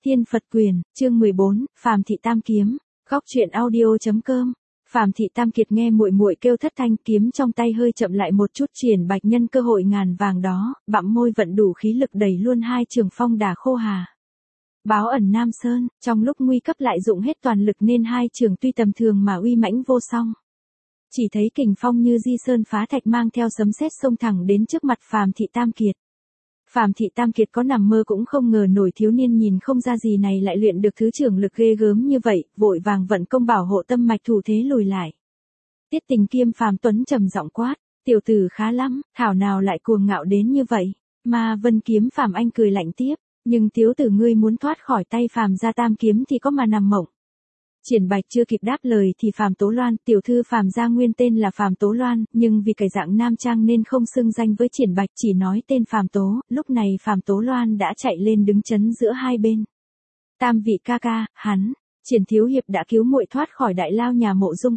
Thiên Phật Quyền, chương 14, Phàm Thị Tam Kiếm, góc truyện audio.com. Phàm Thị Tam Kiệt nghe muội muội kêu thất thanh, kiếm trong tay hơi chậm lại một chút, Triển Bạch nhân cơ hội ngàn vàng đó, bặm môi vận đủ khí lực đẩy luôn hai trường phong đả khô hà. Báo ẩn Nam Sơn, trong lúc nguy cấp lại dụng hết toàn lực nên hai trường tuy tầm thường mà uy mãnh vô song. Chỉ thấy kình phong như di sơn phá thạch mang theo sấm sét xông thẳng đến trước mặt Phàm Thị Tam Kiệt. Phàm Thị Tam Kiệt có nằm mơ cũng không ngờ nổi thiếu niên nhìn không ra gì này lại luyện được thứ trưởng lực ghê gớm như vậy, vội vàng vận công bảo hộ tâm mạch thủ thế lùi lại. Tiết Tình Kiêm Phàm Tuấn trầm giọng quát, tiểu tử khá lắm, thảo nào lại cuồng ngạo đến như vậy. Ma Vân Kiếm Phàm Anh cười lạnh tiếp, nhưng thiếu tử ngươi muốn thoát khỏi tay Phàm gia Tam Kiếm thì có mà nằm mộng. Triển Bạch chưa kịp đáp lời thì Phàm Tố Loan, tiểu thư Phàm gia nguyên tên là Phàm Tố Loan, nhưng vì cải dạng nam trang nên không xưng danh với Triển Bạch, chỉ nói tên Phàm Tố. Lúc này Phàm Tố Loan đã chạy lên đứng chắn giữa hai bên. Tam vị ca ca, hắn, Triển thiếu hiệp đã cứu muội thoát khỏi đại lao nhà Mộ Dung,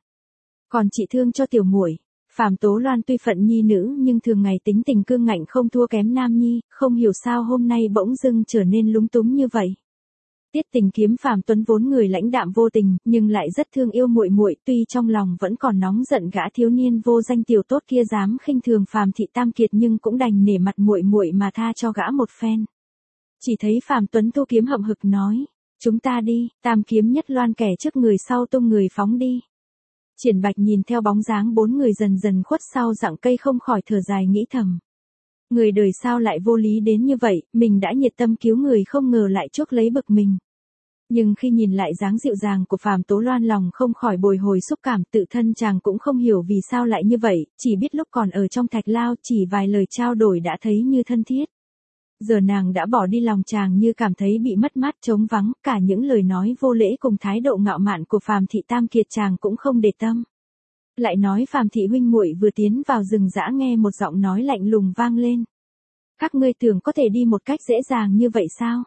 còn chị thương cho tiểu muội. Phàm Tố Loan tuy phận nhi nữ nhưng thường ngày tính tình cương ngạnh không thua kém nam nhi, không hiểu sao hôm nay bỗng dưng trở nên lúng túng như vậy. Tiết Tình Kiếm Phàm Tuấn vốn người lãnh đạm vô tình, nhưng lại rất thương yêu muội muội, tuy trong lòng vẫn còn nóng giận gã thiếu niên vô danh tiểu tốt kia dám khinh thường Phàm Thị Tam Kiệt, nhưng cũng đành nể mặt muội muội mà tha cho gã một phen. Chỉ thấy Phàm Tuấn thu kiếm hậm hực nói, chúng ta đi. Tam kiếm nhất loan kẻ trước người sau tung người phóng đi. Triển Bạch nhìn theo bóng dáng bốn người dần dần khuất sau rặng cây không khỏi thở dài nghĩ thầm. Người đời sao lại vô lý đến như vậy, mình đã nhiệt tâm cứu người không ngờ lại chuốc lấy bực mình. Nhưng khi nhìn lại dáng dịu dàng của Phàm Tố Loan lòng không khỏi bồi hồi xúc cảm, tự thân chàng cũng không hiểu vì sao lại như vậy, chỉ biết lúc còn ở trong thạch lao chỉ vài lời trao đổi đã thấy như thân thiết. Giờ nàng đã bỏ đi, lòng chàng như cảm thấy bị mất mát trống vắng, cả những lời nói vô lễ cùng thái độ ngạo mạn của Phàm Thị Tam Kiệt chàng cũng không để tâm. Lại nói Phàm Thị huynh muội vừa tiến vào rừng dã nghe một giọng nói lạnh lùng vang lên. Các ngươi tưởng có thể đi một cách dễ dàng như vậy sao?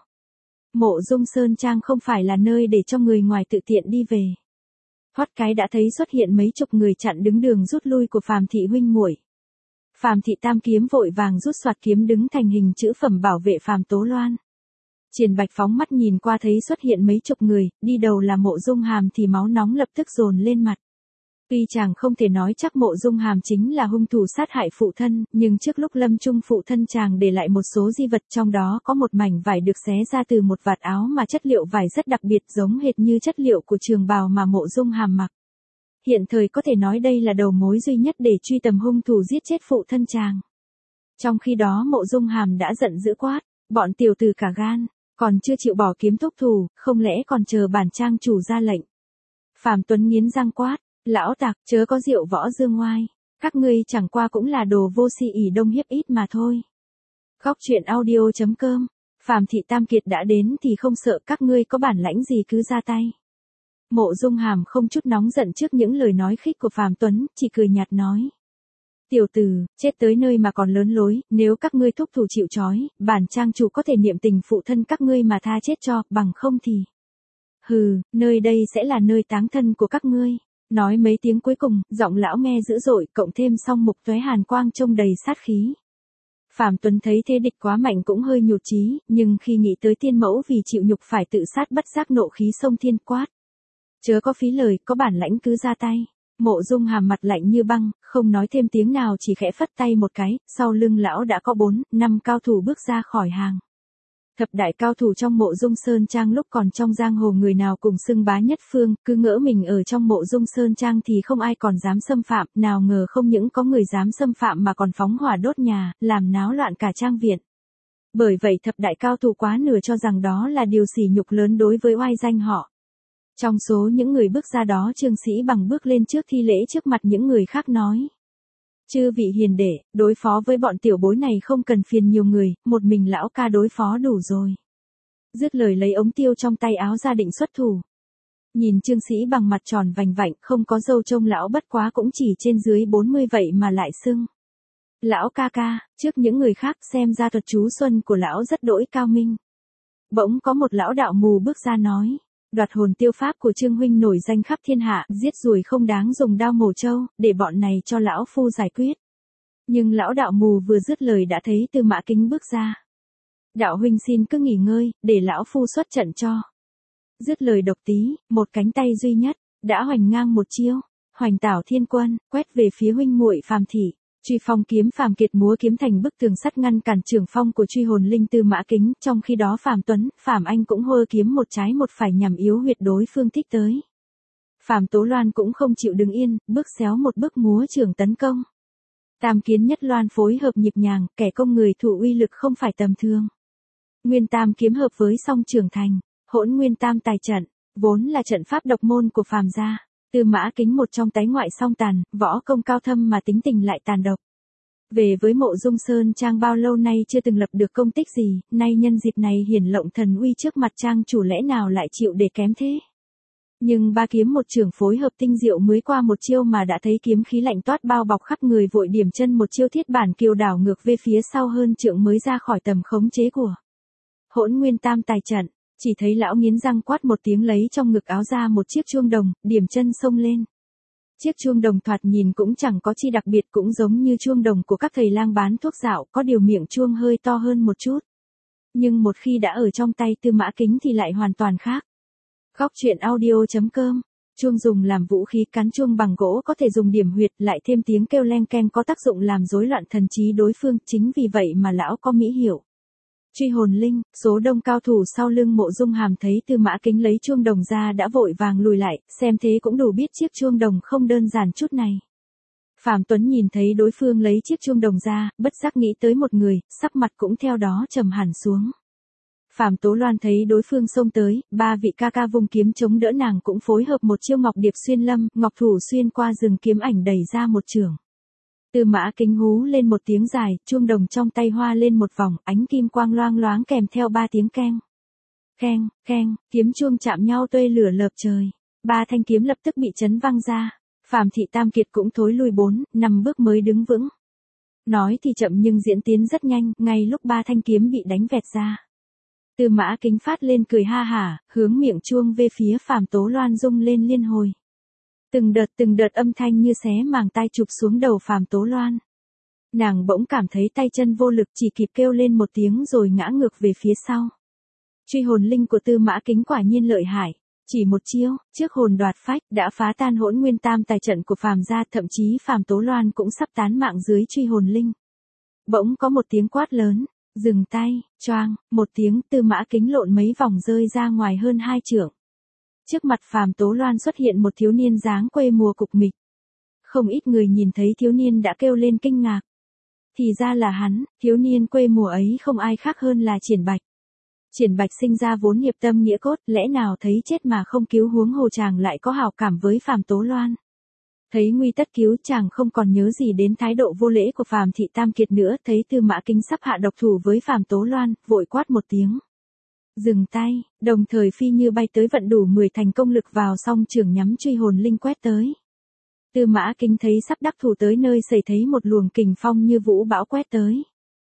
Mộ Dung Sơn Trang không phải là nơi để cho người ngoài tự tiện đi về. Thoát cái đã thấy xuất hiện mấy chục người chặn đứng đường rút lui của Phàm Thị huynh muội. Phàm Thị Tam Kiếm vội vàng rút soạt kiếm đứng thành hình chữ phẩm bảo vệ Phàm Tố Loan. Triển Bạch phóng mắt nhìn qua thấy xuất hiện mấy chục người, đi đầu là Mộ Dung Hàm thì máu nóng lập tức dồn lên mặt. Tuy chàng không thể nói chắc Mộ Dung Hàm chính là hung thủ sát hại phụ thân, nhưng trước lúc lâm chung phụ thân chàng để lại một số di vật, trong đó có một mảnh vải được xé ra từ một vạt áo mà chất liệu vải rất đặc biệt, giống hệt như chất liệu của trường bào mà Mộ Dung Hàm mặc. Hiện thời có thể nói đây là đầu mối duy nhất để truy tầm hung thủ giết chết phụ thân chàng. Trong khi đó Mộ Dung Hàm đã giận dữ quát, bọn tiểu tử cả gan, còn chưa chịu bỏ kiếm thúc thủ, không lẽ còn chờ bản trang chủ ra lệnh. Phàm Tuấn nghiến răng quát, lão tặc, chớ có diệu võ dương ngoai, các ngươi chẳng qua cũng là đồ vô si ỷ đông hiếp ít mà thôi. Góc truyện audio.com. Phàm Thị Tam Kiệt đã đến thì không sợ, các ngươi có bản lãnh gì cứ ra tay. Mộ Dung Hàm không chút nóng giận trước những lời nói khích của Phàm Tuấn, chỉ cười nhạt nói. Tiểu tử, chết tới nơi mà còn lớn lối, nếu các ngươi thúc thủ chịu trói, bản trang chủ có thể niệm tình phụ thân các ngươi mà tha chết cho, bằng không thì. Hừ, nơi đây sẽ là nơi táng thân của các ngươi. Nói mấy tiếng cuối cùng, giọng lão nghe dữ dội, cộng thêm song mục tóe hàn quang trông đầy sát khí. Phàm Tuấn thấy thế địch quá mạnh cũng hơi nhụt chí, nhưng khi nghĩ tới tiên mẫu vì chịu nhục phải tự sát bất giác nộ khí xông thiên quát. Chớ có phí lời, có bản lãnh cứ ra tay. Mộ Dung Hàm mặt lạnh như băng, không nói thêm tiếng nào, chỉ khẽ phất tay một cái, sau lưng lão đã có 4-5 cao thủ bước ra khỏi hàng. Thập đại cao thủ trong Mộ Dung Sơn Trang lúc còn trong giang hồ người nào cùng xưng bá nhất phương, cứ ngỡ mình ở trong Mộ Dung Sơn Trang thì không ai còn dám xâm phạm, nào ngờ không những có người dám xâm phạm mà còn phóng hỏa đốt nhà, làm náo loạn cả trang viện. Bởi vậy thập đại cao thủ quá nửa cho rằng đó là điều sỉ nhục lớn đối với oai danh họ. Trong số những người bước ra đó, Trương Sĩ Bằng bước lên trước thi lễ trước mặt những người khác nói. Chư vị hiền đệ, đối phó với bọn tiểu bối này không cần phiền nhiều người, một mình lão ca đối phó đủ rồi. Dứt lời lấy ống tiêu trong tay áo ra định xuất thủ. Nhìn Trương Sĩ Bằng mặt tròn vành vạnh, không có râu trông lão bất quá cũng chỉ trên dưới 40 vậy mà lại xưng. Lão ca ca, trước những người khác xem ra thuật chú xuân của lão rất đỗi cao minh. Bỗng có một lão đạo mù bước ra nói. Đoạt hồn tiêu pháp của Trương huynh nổi danh khắp thiên hạ, giết ruồi không đáng dùng đao mổ trâu, để bọn này cho lão phu giải quyết. Nhưng lão đạo mù vừa dứt lời đã thấy Tư Mã Kính bước ra. Đạo huynh xin cứ nghỉ ngơi, để lão phu xuất trận cho. Dứt lời Độc Tí, một cánh tay duy nhất, đã hoành ngang một chiêu, hoành tảo thiên quân, quét về phía huynh muội Phàm Thị. Truy phong kiếm Phàm Kiệt múa kiếm thành bức tường sắt ngăn cản trường phong của truy hồn linh Tư Mã Kính, trong khi đó Phàm Tuấn, Phàm Anh cũng hơ kiếm một trái một phải nhằm yếu huyệt đối phương thích tới. Phàm Tố Loan cũng không chịu đứng yên, bước xéo một bước múa trường tấn công. Tam Kiến Nhất Loan phối hợp nhịp nhàng, kẻ công người thủ uy lực không phải tầm thường. Nguyên Tam kiếm hợp với song trường thành, Hỗn Nguyên Tam tài trận, vốn là trận pháp độc môn của Phàm gia. Tư Mã Kính một trong tái ngoại song tàn, võ công cao thâm mà tính tình lại tàn độc. Về với Mộ Dung Sơn Trang bao lâu nay chưa từng lập được công tích gì, nay nhân dịp này hiển lộng thần uy trước mặt Trang chủ lẽ nào lại chịu để kém thế. Nhưng ba kiếm một trường phối hợp tinh diệu mới qua một chiêu mà đã thấy kiếm khí lạnh toát bao bọc khắp người, vội điểm chân một chiêu thiết bản kiều đảo ngược về phía sau hơn trượng mới ra khỏi tầm khống chế của Hỗn Nguyên Tam tài trận. Chỉ thấy lão nghiến răng quát một tiếng, lấy trong ngực áo ra một chiếc chuông đồng, điểm chân xông lên. Chiếc chuông đồng thoạt nhìn cũng chẳng có chi đặc biệt, cũng giống như chuông đồng của các thầy lang bán thuốc dạo, có điều miệng chuông hơi to hơn một chút. Nhưng một khi đã ở trong tay Tư Mã Kính thì lại hoàn toàn khác. Góc truyện audio.com. Chuông dùng làm vũ khí, cán chuông bằng gỗ có thể dùng điểm huyệt, lại thêm tiếng kêu leng keng có tác dụng làm rối loạn thần trí đối phương, chính vì vậy mà lão có mỹ hiệu. Truy hồn linh, số đông cao thủ sau lưng Mộ Dung Hàm thấy Tư Mã Kính lấy chuông đồng ra đã vội vàng lùi lại, xem thế cũng đủ biết chiếc chuông đồng không đơn giản chút này. Phàm Tuấn nhìn thấy đối phương lấy chiếc chuông đồng ra, bất giác nghĩ tới một người, sắc mặt cũng theo đó trầm hẳn xuống. Phàm Tố Loan thấy đối phương xông tới, ba vị ca ca vung kiếm chống đỡ, nàng cũng phối hợp một chiêu Ngọc Điệp xuyên lâm, ngọc thủ xuyên qua rừng kiếm ảnh đẩy ra một chưởng. Tư Mã Kính hú lên một tiếng dài, chuông đồng trong tay hoa lên một vòng, ánh kim quang loang loáng kèm theo ba tiếng keng. Keng, keng, kiếm chuông chạm nhau tuê lửa lợp trời. Ba thanh kiếm lập tức bị chấn văng ra. Phàm Thị Tam Kiệt cũng thối lùi 4-5 bước mới đứng vững. Nói thì chậm nhưng diễn tiến rất nhanh, ngay lúc ba thanh kiếm bị đánh vẹt ra. Tư Mã Kính phát lên cười ha hả, hướng miệng chuông về phía Phàm Tố Loan rung lên liên hồi. Từng đợt âm thanh như xé màng tai chụp xuống đầu Phàm Tố Loan. Nàng bỗng cảm thấy tay chân vô lực, chỉ kịp kêu lên một tiếng rồi ngã ngược về phía sau. Truy hồn linh của Tư Mã Kính quả nhiên lợi hại. Chỉ một chiêu, chiếc hồn đoạt phách đã phá tan Hỗn Nguyên Tam tài trận của Phàm gia, thậm chí Phàm Tố Loan cũng sắp tán mạng dưới truy hồn linh. Bỗng có một tiếng quát lớn, dừng tay, choang, một tiếng, Tư Mã Kính lộn mấy vòng rơi ra ngoài hơn 2 trượng. Trước mặt Phàm Tố Loan xuất hiện một thiếu niên dáng quê mùa cục mịch. Không ít người nhìn thấy thiếu niên đã kêu lên kinh ngạc. Thì ra là hắn, thiếu niên quê mùa ấy không ai khác hơn là Triển Bạch. Triển Bạch sinh ra vốn hiệp tâm nghĩa cốt, lẽ nào thấy chết mà không cứu, huống hồ chàng lại có hảo cảm với Phàm Tố Loan. Thấy nguy tất cứu, chàng không còn nhớ gì đến thái độ vô lễ của Phàm Thị Tam Kiệt nữa, thấy Tư Mã Kính sắp hạ độc thủ với Phàm Tố Loan, vội quát một tiếng. Dừng tay, đồng thời phi như bay tới, vận đủ 10 thành công lực vào song trường nhắm truy hồn linh quét tới. Tư Mã Kính thấy sắp đắc thủ tới nơi, xảy thấy một luồng kình phong như vũ bão quét tới.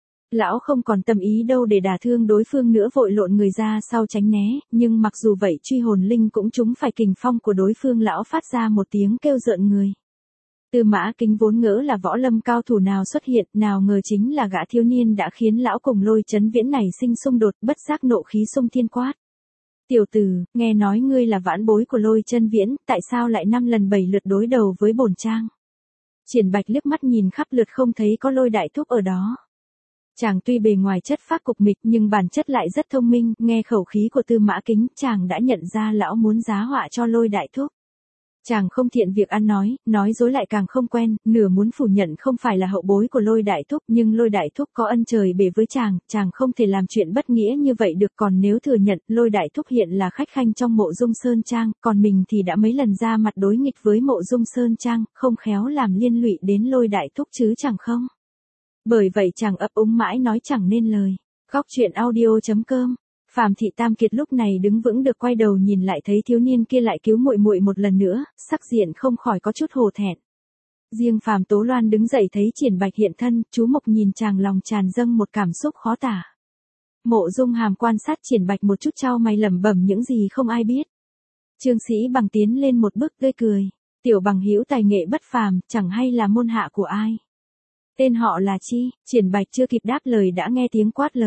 Lão không còn tâm ý đâu để đả thương đối phương nữa, vội lộn người ra sau tránh né, nhưng mặc dù vậy truy hồn linh cũng trúng phải kình phong của đối phương, lão phát ra một tiếng kêu rợn người. Tư Mã Kính vốn ngỡ là võ lâm cao thủ nào xuất hiện, nào ngờ chính là gã thiếu niên đã khiến lão cùng Lôi Chấn Viễn này sinh xung đột, bất giác nộ khí xung thiên quát. Tiểu tử, nghe nói ngươi là vãn bối của Lôi Chân Viễn, tại sao lại 5 lần 7 lượt đối đầu với bổn trang? Triển Bạch liếc mắt nhìn khắp lượt không thấy có Lôi đại thúc ở đó. Chàng tuy bề ngoài chất phác cục mịch nhưng bản chất lại rất thông minh, nghe khẩu khí của Tư Mã Kính, chàng đã nhận ra lão muốn giá họa cho Lôi đại thúc. Chàng không thiện việc ăn nói dối lại càng không quen, nửa muốn phủ nhận không phải là hậu bối của Lôi đại thúc, nhưng Lôi đại thúc có ân trời bề với chàng không thể làm chuyện bất nghĩa như vậy được, còn nếu thừa nhận Lôi đại thúc hiện là khách khanh trong Mộ Dung Sơn Trang, còn mình thì đã mấy lần ra mặt đối nghịch với Mộ Dung Sơn Trang, không khéo làm liên lụy đến Lôi đại thúc chứ chẳng không. Bởi vậy chàng ấp úng mãi nói chẳng nên lời. Góc truyện audio.com. Phàm Thị Tam Kiệt lúc này đứng vững được, quay đầu nhìn lại thấy thiếu niên kia lại cứu muội muội một lần nữa, sắc diện không khỏi có chút hổ thẹn. Riêng Phàm Tố Loan đứng dậy thấy Triển Bạch hiện thân, chú Mộc nhìn chàng lòng tràn dâng một cảm xúc khó tả. Mộ Dung Hàm quan sát Triển Bạch một chút, chau mày lẩm bẩm những gì không ai biết. Trương Sĩ Bằng tiến lên một bước tươi cười, tiểu bằng hữu tài nghệ bất phàm, chẳng hay là môn hạ của ai? Tên họ là chi? Triển Bạch chưa kịp đáp lời đã nghe tiếng quát lớn.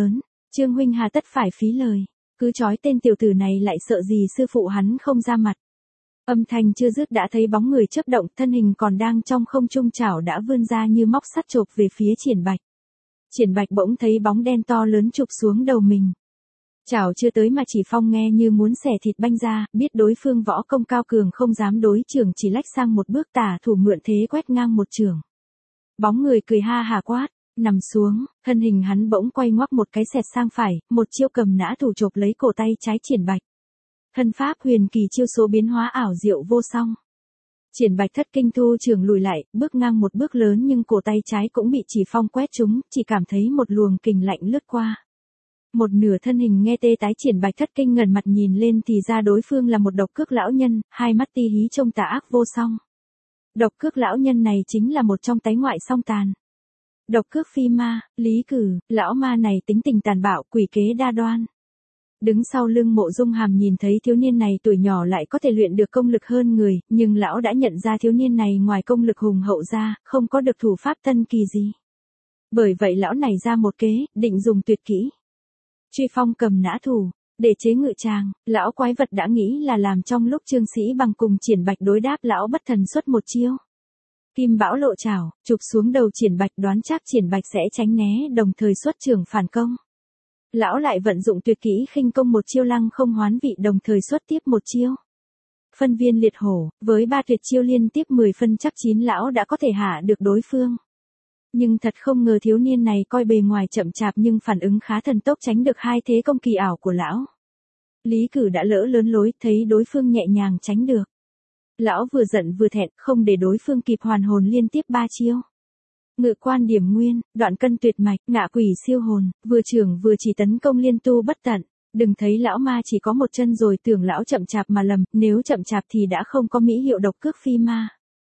Trương huynh hà tất phải phí lời, cứ trói tên tiểu tử này lại sợ gì sư phụ hắn không ra mặt. Âm thanh chưa dứt đã thấy bóng người chớp động, thân hình còn đang trong không trung chảo đã vươn ra như móc sắt chộp về phía Triển Bạch. Triển Bạch bỗng thấy bóng đen to lớn chụp xuống đầu mình. Chảo chưa tới mà Chỉ Phong nghe như muốn xẻ thịt banh ra, biết đối phương võ công cao cường không dám đối chưởng, chỉ lách sang một bước tả thủ mượn thế quét ngang một chưởng. Bóng người cười ha hả quát, nằm xuống, thân hình hắn bỗng quay ngoắc một cái xẹt sang phải, một chiêu cầm nã thủ chộp lấy cổ tay trái Triển Bạch. Thân pháp huyền kỳ, chiêu số biến hóa ảo diệu vô song. Triển Bạch thất kinh thu trường lùi lại, bước ngang một bước lớn nhưng cổ tay trái cũng bị Chỉ Phong quét trúng, chỉ cảm thấy một luồng kình lạnh lướt qua. Một nửa thân hình nghe tê tái, Triển Bạch thất kinh ngẩng mặt nhìn lên thì ra đối phương là một độc cước lão nhân, hai mắt ti hí trông tà ác vô song. Độc cước lão nhân này chính là một trong tái ngoại song tàn. Độc cước phi ma, Lý Cử, lão ma này tính tình tàn bạo, quỷ kế đa đoan. Đứng sau lưng Mộ Dung Hàm nhìn thấy thiếu niên này tuổi nhỏ lại có thể luyện được công lực hơn người, nhưng lão đã nhận ra thiếu niên này ngoài công lực hùng hậu ra, không có được thủ pháp tân kỳ gì. Bởi vậy lão này ra một kế, định dùng tuyệt kỹ. Truy phong cầm nã thủ, để chế ngự chàng, lão quái vật đã nghĩ là làm trong lúc Trương Sĩ Bằng cùng Triển Bạch đối đáp lão bất thần xuất một chiêu. Kim bão lộ chảo, chụp xuống đầu Triển Bạch, đoán chắc Triển Bạch sẽ tránh né đồng thời xuất chưởng phản công. Lão lại vận dụng tuyệt kỹ khinh công một chiêu lăng không hoán vị đồng thời xuất tiếp một chiêu. Phân viên liệt hổ, với 3 tuyệt chiêu liên tiếp 10 phân chắc chín lão đã có thể hạ được đối phương. Nhưng thật không ngờ thiếu niên này coi bề ngoài chậm chạp nhưng phản ứng khá thần tốc, tránh được hai thế công kỳ ảo của lão. Lý Cử đã lỡ lớn lối, thấy đối phương nhẹ nhàng tránh được. Lão vừa giận vừa thẹn, không để đối phương kịp hoàn hồn liên tiếp 3 chiêu. Ngự quan điểm nguyên, đoạn cân tuyệt mạch, ngạ quỷ siêu hồn, vừa trưởng vừa chỉ tấn công liên tu bất tận. Đừng thấy lão ma chỉ có một chân rồi tưởng lão chậm chạp mà lầm, nếu chậm chạp thì đã không có mỹ hiệu độc cước phi ma.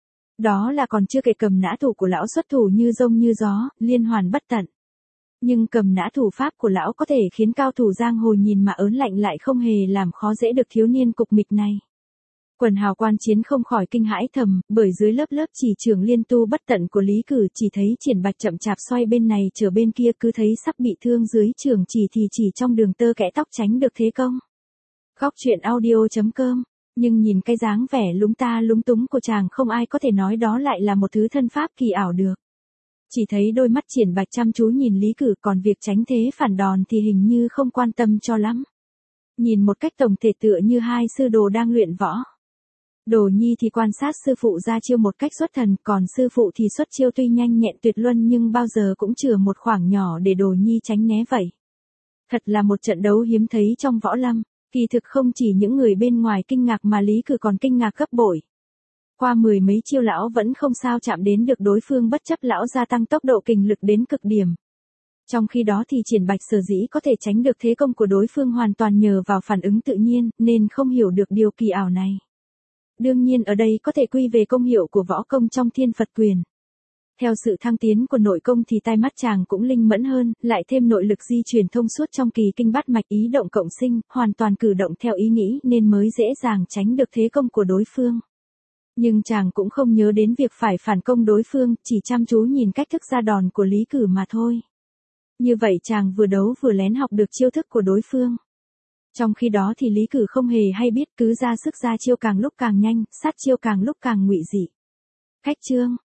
Đó là còn chưa kể cầm nã thủ của lão xuất thủ như rông như gió, liên hoàn bất tận. Nhưng cầm nã thủ pháp của lão có thể khiến cao thủ giang hồ nhìn mà ớn lạnh, lại không hề làm khó dễ được thiếu niên cục mịch này. Quần hào quan chiến không khỏi kinh hãi thầm, bởi dưới lớp lớp chỉ trường liên tu bất tận của Lý Cử chỉ thấy Triển Bạch chậm chạp xoay bên này trở bên kia, cứ thấy sắp bị thương dưới trường chỉ thì chỉ trong đường tơ kẽ tóc tránh được thế công. Góc truyện audio.com. Nhưng nhìn cái dáng vẻ lúng ta lúng túng của chàng không ai có thể nói đó lại là một thứ thân pháp kỳ ảo được. Chỉ thấy đôi mắt Triển Bạch chăm chú nhìn Lý Cử, còn việc tránh thế phản đòn thì hình như không quan tâm cho lắm. Nhìn một cách tổng thể tựa như hai sư đồ đang luyện võ. Đồ nhi thì quan sát sư phụ ra chiêu một cách xuất thần, còn sư phụ thì xuất chiêu tuy nhanh nhẹn tuyệt luân nhưng bao giờ cũng chừa một khoảng nhỏ để đồ nhi tránh né vậy. Thật là một trận đấu hiếm thấy trong võ lâm. Kỳ thực không chỉ những người bên ngoài kinh ngạc mà Lý Cử còn kinh ngạc gấp bội. Qua 10 mấy chiêu lão vẫn không sao chạm đến được đối phương, bất chấp lão gia tăng tốc độ kình lực đến cực điểm. Trong khi đó thì Triển Bạch sở dĩ có thể tránh được thế công của đối phương hoàn toàn nhờ vào phản ứng tự nhiên, nên không hiểu được điều kỳ ảo này. Đương nhiên ở đây có thể quy về công hiệu của võ công trong Thiên Phật Quyền. Theo sự thăng tiến của nội công thì tai mắt chàng cũng linh mẫn hơn, lại thêm nội lực di chuyển thông suốt trong kỳ kinh bát mạch, ý động cộng sinh, hoàn toàn cử động theo ý nghĩ nên mới dễ dàng tránh được thế công của đối phương. Nhưng chàng cũng không nhớ đến việc phải phản công đối phương, chỉ chăm chú nhìn cách thức ra đòn của Lý Cử mà thôi. Như vậy chàng vừa đấu vừa lén học được chiêu thức của đối phương. Trong khi đó thì Lý Cử không hề hay biết, cứ ra sức ra chiêu càng lúc càng nhanh, sát chiêu càng lúc càng ngụy dị. Khách chương.